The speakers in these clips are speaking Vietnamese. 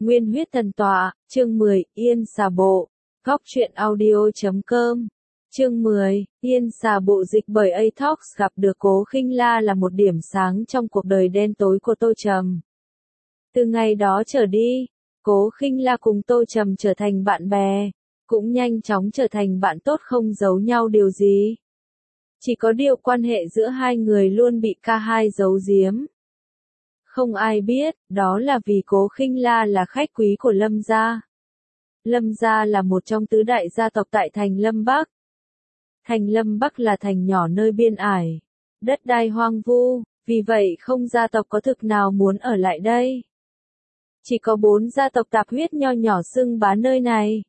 Nguyên huyết thần tọa, chương 10, Yên xà bộ. Góc truyện audio.com. Chương 10, Yên xà bộ dịch bởi Atox gặp được Cố Khinh La là một điểm sáng trong cuộc đời đen tối của Tô Trầm. Từ ngày đó trở đi, Cố Khinh La cùng Tô Trầm trở thành bạn bè, cũng nhanh chóng trở thành bạn tốt không giấu nhau điều gì. Chỉ có điều quan hệ giữa hai người luôn bị K2 giấu giếm. Không ai biết, đó là vì Cố Khinh La là khách quý của Lâm gia. Lâm gia là một trong tứ đại gia tộc tại thành Lâm Bắc. Thành Lâm Bắc là thành nhỏ nơi biên ải, đất đai hoang vu, vì vậy không gia tộc có thực nào muốn ở lại đây. Chỉ có 4 gia tộc tạp huyết nho nhỏ xưng bá nơi này.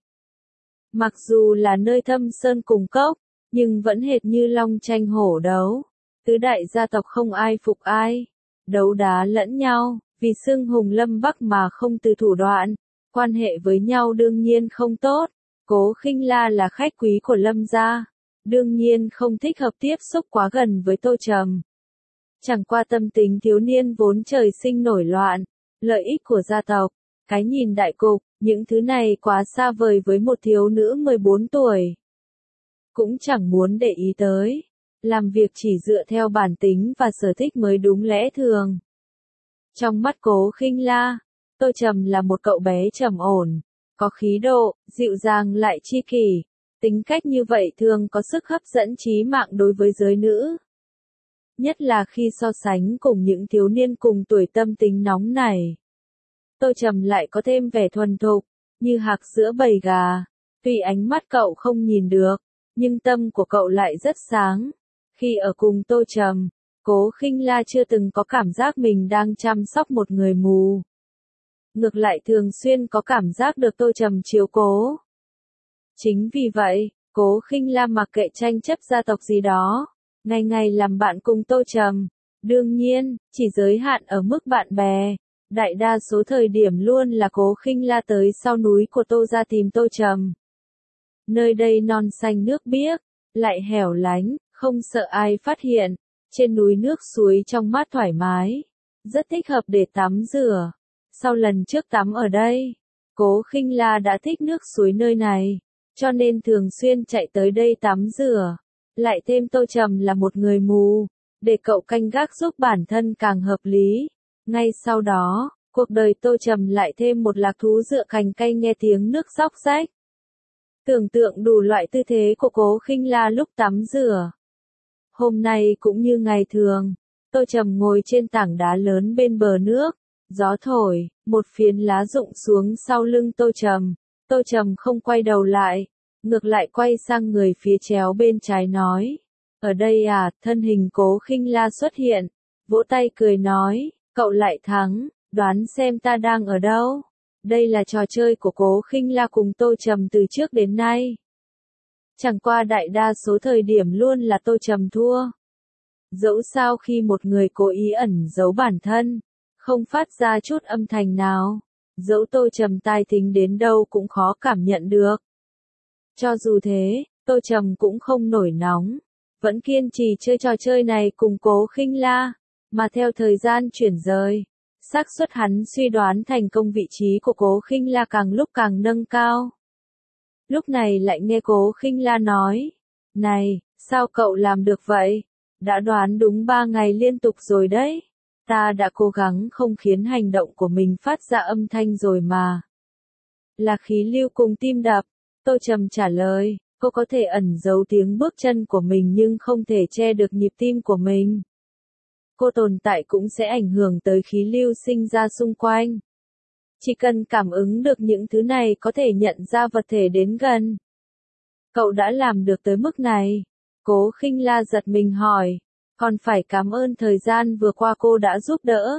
Mặc dù là nơi thâm sơn cùng cốc, nhưng vẫn hệt như long tranh hổ đấu. Tứ đại gia tộc không ai phục ai, đấu đá lẫn nhau, vì xưng hùng Lâm Bắc mà không từ thủ đoạn, quan hệ với nhau đương nhiên không tốt. Cố Khinh La là khách quý của Lâm gia, đương nhiên không thích hợp tiếp xúc quá gần với Tô Trầm. Chẳng qua tâm tính thiếu niên vốn trời sinh nổi loạn, lợi ích của gia tộc, cái nhìn đại cục, những thứ này quá xa vời với một thiếu nữ 14 tuổi. Cũng chẳng muốn để ý tới, làm việc chỉ dựa theo bản tính và sở thích mới đúng lẽ thường. Trong mắt Cố Khinh La, Tô Trầm là một cậu bé trầm ổn, có khí độ, dịu dàng lại chi kỷ. Tính cách như vậy thường có sức hấp dẫn chí mạng đối với giới nữ. Nhất là khi so sánh cùng những thiếu niên cùng tuổi tâm tính nóng này. Tô Trầm lại có thêm vẻ thuần thục, như hạc giữa bầy gà. Tuy ánh mắt cậu không nhìn được, nhưng tâm của cậu lại rất sáng. Khi ở cùng Tô Trầm, Cố Khinh La chưa từng có cảm giác mình đang chăm sóc một người mù. Ngược lại thường xuyên có cảm giác được Tô Trầm chiếu cố. Chính vì vậy, Cố Khinh La mặc kệ tranh chấp gia tộc gì đó, ngày ngày làm bạn cùng Tô Trầm. Đương nhiên, chỉ giới hạn ở mức bạn bè. Đại đa số thời điểm luôn là Cố Khinh La tới sau núi của Tô gia tìm Tô Trầm. Nơi đây non xanh nước biếc, lại hẻo lánh, không sợ ai phát hiện. Trên núi nước suối trong mát thoải mái, rất thích hợp để tắm rửa. Sau lần trước tắm ở đây, Cố Khinh La đã thích nước suối nơi này, cho nên thường xuyên chạy tới đây tắm rửa. Lại thêm Tô Trầm là một người mù, để cậu canh gác giúp bản thân càng hợp lý. Ngay sau đó, cuộc đời Tô Trầm lại thêm một lạc thú dựa cành cây nghe tiếng nước róc rách. Tưởng tượng đủ loại tư thế của Cố Khinh La lúc tắm rửa. Hôm nay cũng như ngày thường, Tô Trầm ngồi trên tảng đá lớn bên bờ nước, gió thổi, một phiến lá rụng xuống sau lưng Tô Trầm. Tô Trầm không quay đầu lại, ngược lại quay sang người phía chéo bên trái nói. Ở đây à, thân hình Cố Khinh La xuất hiện, vỗ tay cười nói, cậu lại thắng, đoán xem ta đang ở đâu. Đây là trò chơi của Cố Khinh La cùng Tô Trầm từ trước đến nay. Chẳng qua đại đa số thời điểm luôn là Tô Trầm thua. Dẫu sao khi một người cố ý ẩn giấu bản thân, không phát ra chút âm thanh nào, dẫu Tô Trầm tai thính đến đâu cũng khó cảm nhận được. Cho dù thế, Tô Trầm cũng không nổi nóng, vẫn kiên trì chơi trò chơi này cùng Cố Khinh La, mà theo thời gian chuyển rời, xác suất hắn suy đoán thành công vị trí của Cố Khinh La càng lúc càng nâng cao. Lúc này lại nghe Cố Khinh La nói, này, sao cậu làm được vậy? Đã đoán đúng 3 ngày liên tục rồi đấy. Ta đã cố gắng không khiến hành động của mình phát ra âm thanh rồi mà. Là khí lưu cùng tim đập. Tô Trầm trả lời, cô có thể ẩn giấu tiếng bước chân của mình nhưng không thể che được nhịp tim của mình. Cô tồn tại cũng sẽ ảnh hưởng tới khí lưu sinh ra xung quanh. Chỉ cần cảm ứng được những thứ này có thể nhận ra vật thể đến gần. Cậu đã làm được tới mức này. Cố Khinh La giật mình hỏi, còn phải cảm ơn thời gian vừa qua cô đã giúp đỡ.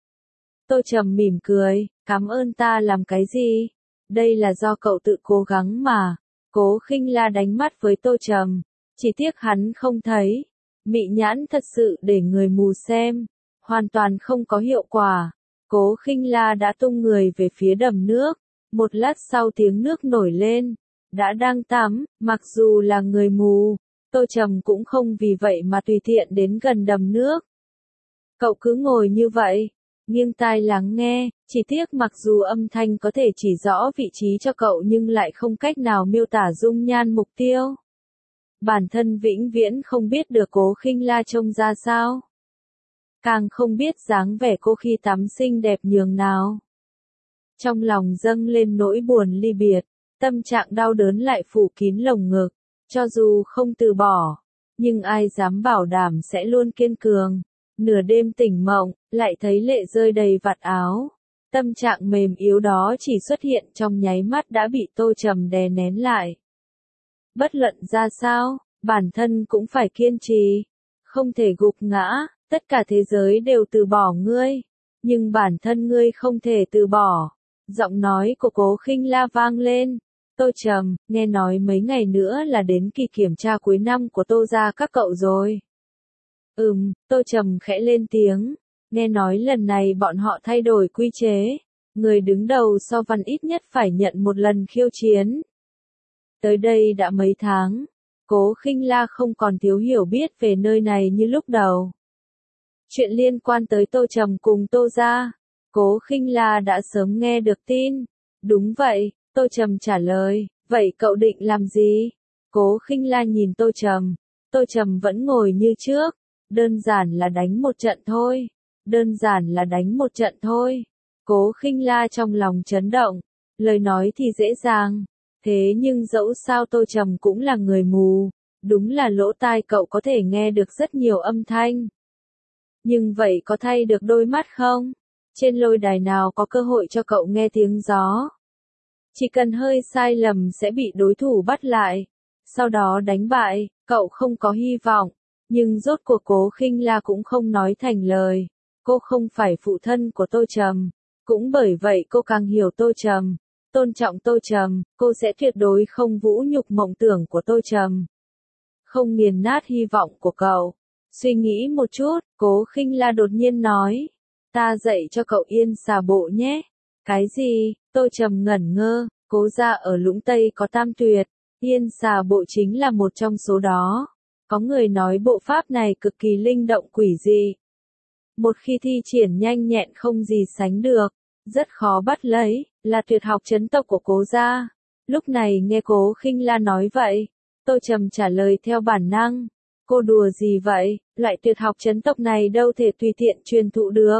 Tô Trầm mỉm cười, cảm ơn ta làm cái gì? Đây là do cậu tự cố gắng mà. Cố Khinh La đánh mắt với Tô Trầm, chỉ tiếc hắn không thấy. Mị nhãn thật sự để người mù xem, hoàn toàn không có hiệu quả. Cố Khinh La đã tung người về phía đầm nước, một lát sau tiếng nước nổi lên, đã đang tắm, mặc dù là người mù, Tô Trầm cũng không vì vậy mà tùy tiện đến gần đầm nước. Cậu cứ ngồi như vậy, nghiêng tai lắng nghe, chỉ tiếc mặc dù âm thanh có thể chỉ rõ vị trí cho cậu nhưng lại không cách nào miêu tả dung nhan mục tiêu. Bản thân vĩnh viễn không biết được Cố Khinh La trông ra sao. Càng không biết dáng vẻ cô khi tắm xinh đẹp nhường nào. Trong lòng dâng lên nỗi buồn ly biệt, tâm trạng đau đớn lại phủ kín lồng ngực. Cho dù không từ bỏ, nhưng ai dám bảo đảm sẽ luôn kiên cường. Nửa đêm tỉnh mộng, lại thấy lệ rơi đầy vạt áo. Tâm trạng mềm yếu đó chỉ xuất hiện trong nháy mắt đã bị Tô Trầm đè nén lại. Bất luận ra sao, bản thân cũng phải kiên trì. Không thể gục ngã, tất cả thế giới đều từ bỏ ngươi. Nhưng bản thân ngươi không thể từ bỏ. Giọng nói của Cố Khinh La vang lên. Tô Trầm, nghe nói mấy ngày nữa là đến kỳ kiểm tra cuối năm của Tô gia các cậu rồi. Tô Trầm khẽ lên tiếng. Nghe nói lần này bọn họ thay đổi quy chế. Người đứng đầu So Văn ít nhất phải nhận một lần khiêu chiến. Tới đây đã mấy tháng. Cố Khinh La không còn thiếu hiểu biết về nơi này như lúc đầu. Chuyện liên quan tới Tô Trầm cùng Tô gia, Cố Khinh La đã sớm nghe được tin. Đúng vậy, Tô Trầm trả lời. Vậy cậu định làm gì? Cố Khinh La nhìn Tô Trầm. Tô Trầm vẫn ngồi như trước. Đơn giản là đánh một trận thôi. Đơn giản là đánh một trận thôi. Cố Khinh La trong lòng chấn động. Lời nói thì dễ dàng. Thế nhưng dẫu sao Tô Trầm cũng là người mù. Đúng là lỗ tai cậu có thể nghe được rất nhiều âm thanh. Nhưng vậy có thay được đôi mắt không? Trên lôi đài nào có cơ hội cho cậu nghe tiếng gió? Chỉ cần hơi sai lầm sẽ bị đối thủ bắt lại. Sau đó đánh bại, cậu không có hy vọng. Nhưng rốt cuộc Cố Khinh La cũng không nói thành lời. Cô không phải phụ thân của Tô Trầm. Cũng bởi vậy cô càng hiểu Tô Trầm. Tôn trọng Tô Trầm, cô sẽ tuyệt đối không vũ nhục mộng tưởng của Tô Trầm. Không nghiền nát hy vọng của cậu. Suy nghĩ một chút, Cố Khinh La đột nhiên nói. Ta dạy cho cậu Yên Xà Bộ nhé. Cái gì? Tô Trầm ngẩn ngơ. Cố gia ở Lũng Tây có tam tuyệt. Yên Xà Bộ chính là một trong số đó. Có người nói bộ pháp này cực kỳ linh động quỷ dị. Một khi thi triển nhanh nhẹn không gì sánh được. Rất khó bắt lấy, là tuyệt học chấn tộc của Cố gia. Lúc này nghe Cố Khinh La nói vậy, Tô Trầm trả lời theo bản năng. Cô đùa gì vậy, loại tuyệt học chấn tộc này đâu thể tùy tiện truyền thụ được.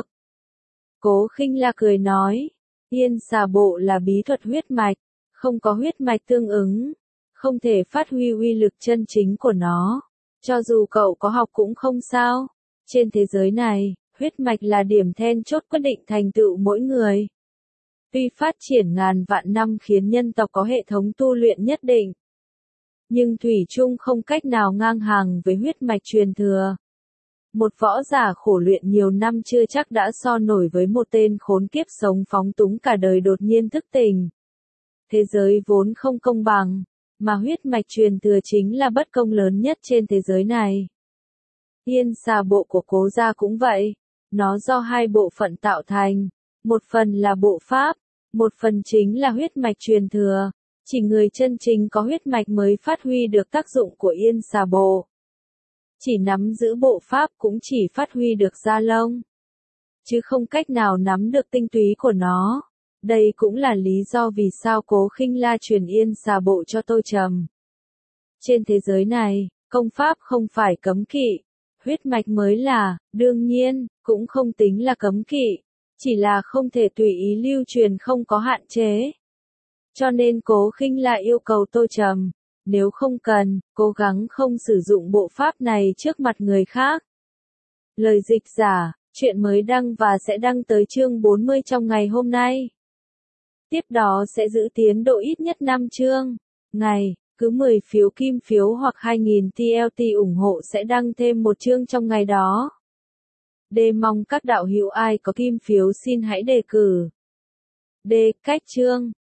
Cố Khinh La cười nói, Yên Xà Bộ là bí thuật huyết mạch, không có huyết mạch tương ứng, không thể phát huy uy lực chân chính của nó. Cho dù cậu có học cũng không sao. Trên thế giới này, huyết mạch là điểm then chốt quyết định thành tựu mỗi người. Tuy phát triển ngàn vạn năm khiến nhân tộc có hệ thống tu luyện nhất định, nhưng thủy chung không cách nào ngang hàng với huyết mạch truyền thừa. Một võ giả khổ luyện nhiều năm chưa chắc đã so nổi với một tên khốn kiếp sống phóng túng cả đời đột nhiên thức tỉnh. Thế giới vốn không công bằng, mà huyết mạch truyền thừa chính là bất công lớn nhất trên thế giới này. Yên Xà Bộ của Cố gia cũng vậy. Nó do hai bộ phận tạo thành. Một phần là bộ pháp, một phần chính là huyết mạch truyền thừa. Chỉ người chân chính có huyết mạch mới phát huy được tác dụng của Yên Xà Bộ. Chỉ nắm giữ bộ pháp cũng chỉ phát huy được da lông, chứ không cách nào nắm được tinh túy của nó. Đây cũng là lý do vì sao Cố Khinh La truyền Yên Xà Bộ cho Tô Trầm. Trên thế giới này, công pháp không phải cấm kỵ, huyết mạch mới là, đương nhiên, cũng không tính là cấm kỵ, chỉ là không thể tùy ý lưu truyền không có hạn chế. Cho nên Cố Khinh La yêu cầu Tô Trầm, nếu không cần, cố gắng không sử dụng bộ pháp này trước mặt người khác. Lời dịch giả, chuyện mới đăng và sẽ đăng tới chương 40 trong ngày hôm nay. Tiếp đó sẽ giữ tiến độ ít nhất 5 chương. Ngày, cứ 10 phiếu kim phiếu hoặc 2.000 TLT ủng hộ sẽ đăng thêm một chương trong ngày đó. Mong các đạo hữu ai có kim phiếu xin hãy đề cử. Cách chương.